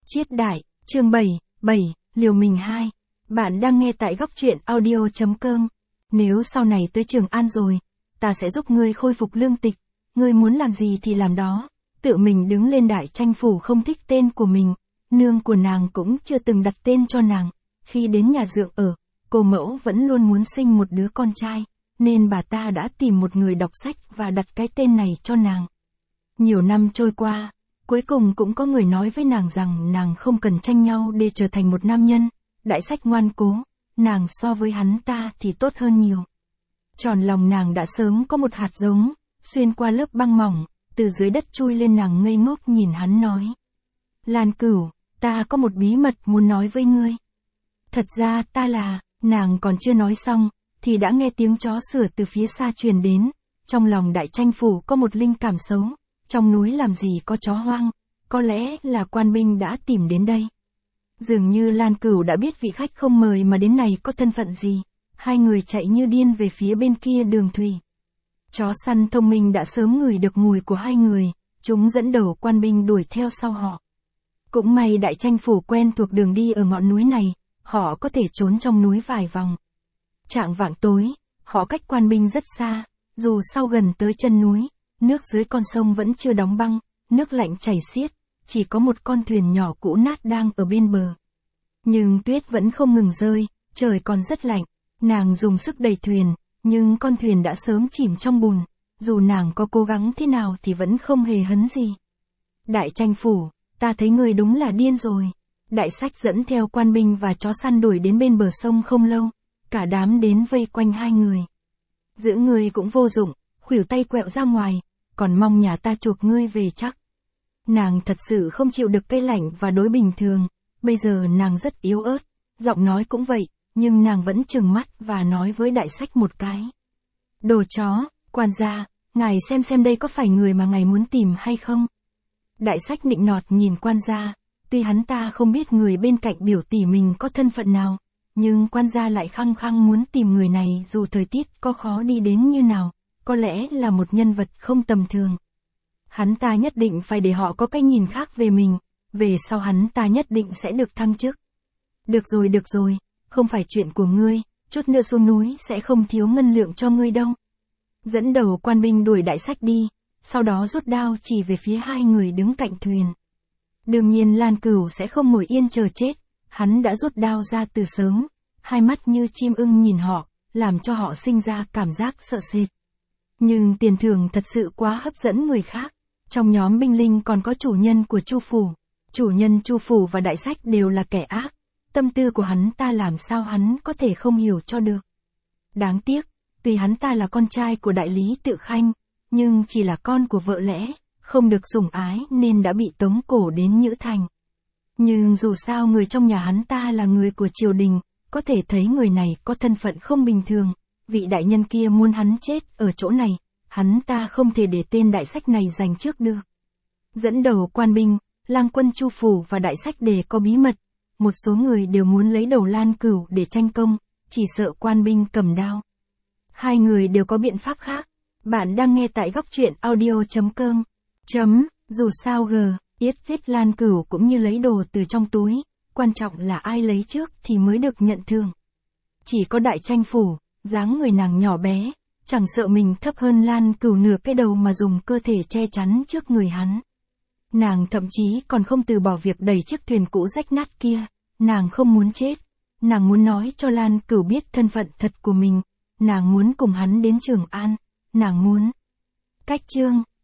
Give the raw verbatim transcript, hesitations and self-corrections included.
Chiết đại, chương bảy, bảy, liều mình hai. Bạn đang nghe tại góc truyện audio.com. Nếu sau này tới Trường An rồi, ta sẽ giúp ngươi khôi phục lương tịch. Ngươi muốn làm gì thì làm đó. Tự mình đứng lên đại tranh phủ không thích tên của mình. Nương của nàng cũng chưa từng đặt tên cho nàng. Khi đến nhà dượng ở, cô mẫu vẫn luôn muốn sinh một đứa con trai. Nên bà ta đã tìm một người đọc sách và đặt cái tên này cho nàng. Nhiều năm trôi qua, cuối cùng cũng có người nói với nàng rằng nàng không cần tranh nhau để trở thành một nam nhân. Đại sách ngoan cố, nàng so với hắn ta thì tốt hơn nhiều. Tròn lòng nàng đã sớm có một hạt giống, xuyên qua lớp băng mỏng, từ dưới đất chui lên. Nàng ngây ngốc nhìn hắn nói: Lan Cửu, ta có một bí mật muốn nói với ngươi. Thật ra ta là, nàng còn chưa nói xong, thì đã nghe tiếng chó sủa từ phía xa truyền đến. Trong lòng đại tranh phủ có một linh cảm xấu. Trong núi làm gì có chó hoang, có lẽ là quan binh đã tìm đến đây. Dường như Lan Cửu đã biết vị khách không mời mà đến này có thân phận gì. Hai người chạy như điên về phía bên kia đường thủy. Chó săn thông minh đã sớm ngửi được mùi của hai người, chúng dẫn đầu quan binh đuổi theo sau họ. Cũng may đại tranh phủ quen thuộc đường đi ở ngọn núi này, họ có thể trốn trong núi vài vòng. Chạng vạng tối, họ cách quan binh rất xa, dù sau gần tới chân núi. Nước dưới con sông vẫn chưa đóng băng, nước lạnh chảy xiết, chỉ có một con thuyền nhỏ cũ nát đang ở bên bờ. Nhưng tuyết vẫn không ngừng rơi, trời còn rất lạnh, nàng dùng sức đẩy thuyền, nhưng con thuyền đã sớm chìm trong bùn, dù nàng có cố gắng thế nào thì vẫn không hề hấn gì. Đại tranh phủ, ta thấy người đúng là điên rồi. Đại sách dẫn theo quan binh và chó săn đuổi đến bên bờ sông không lâu, cả đám đến vây quanh hai người. Giữ người cũng vô dụng, khuỷu tay quẹo ra ngoài, còn mong nhà ta chuộc ngươi về chắc. Nàng thật sự không chịu được cây lạnh và đối bình thường, bây giờ nàng rất yếu ớt, giọng nói cũng vậy, nhưng nàng vẫn trừng mắt và nói với đại sách một cái. Đồ chó, quan gia, ngài xem xem đây có phải người mà ngài muốn tìm hay không? Đại sách nịnh nọt nhìn quan gia, tuy hắn ta không biết người bên cạnh biểu tỷ mình có thân phận nào, nhưng quan gia lại khăng khăng muốn tìm người này dù thời tiết có khó đi đến như nào. Có lẽ là một nhân vật không tầm thường. Hắn ta nhất định phải để họ có cái nhìn khác về mình, về sau hắn ta nhất định sẽ được thăng chức. Được rồi được rồi, không phải chuyện của ngươi, chút nữa xuống núi sẽ không thiếu ngân lượng cho ngươi đâu. Dẫn đầu quan binh đuổi đại sách đi, sau đó rút đao chỉ về phía hai người đứng cạnh thuyền. Đương nhiên Lan Cửu sẽ không ngồi yên chờ chết, hắn đã rút đao ra từ sớm, hai mắt như chim ưng nhìn họ, làm cho họ sinh ra cảm giác sợ sệt. Nhưng tiền thưởng thật sự quá hấp dẫn người khác. Trong nhóm binh linh còn có chủ nhân của Chu phủ. Chủ nhân Chu phủ và đại sách đều là kẻ ác. Tâm tư của hắn ta làm sao hắn có thể không hiểu cho được. Đáng tiếc, tuy hắn ta là con trai của đại lý Tự Khanh, nhưng chỉ là con của vợ lẽ, không được sủng ái nên đã bị tống cổ đến Nhữ Thành. Nhưng dù sao người trong nhà hắn ta là người của triều đình, có thể thấy người này có thân phận không bình thường. Vị đại nhân kia muốn hắn chết ở chỗ này, hắn ta không thể để tên đại sách này giành trước được. Dẫn đầu quan binh, lang quân Chu phủ và đại sách đều có bí mật. Một số người đều muốn lấy đầu Lan Cửu để tranh công, chỉ sợ quan binh cầm đao. Hai người đều có biện pháp khác. Bạn đang nghe tại góc truyện audio.com. Chấm, dù sao g, yết thiết Lan Cửu cũng như lấy đồ từ trong túi, quan trọng là ai lấy trước thì mới được nhận thưởng. Chỉ có đại tranh phủ, dáng người nàng nhỏ bé, chẳng sợ mình thấp hơn Lan Cửu nửa cái đầu mà dùng cơ thể che chắn trước người hắn. Nàng thậm chí còn không từ bỏ việc đẩy chiếc thuyền cũ rách nát kia, nàng không muốn chết, nàng muốn nói cho Lan Cửu biết thân phận thật của mình, nàng muốn cùng hắn đến Trường An, nàng muốn. Cách chương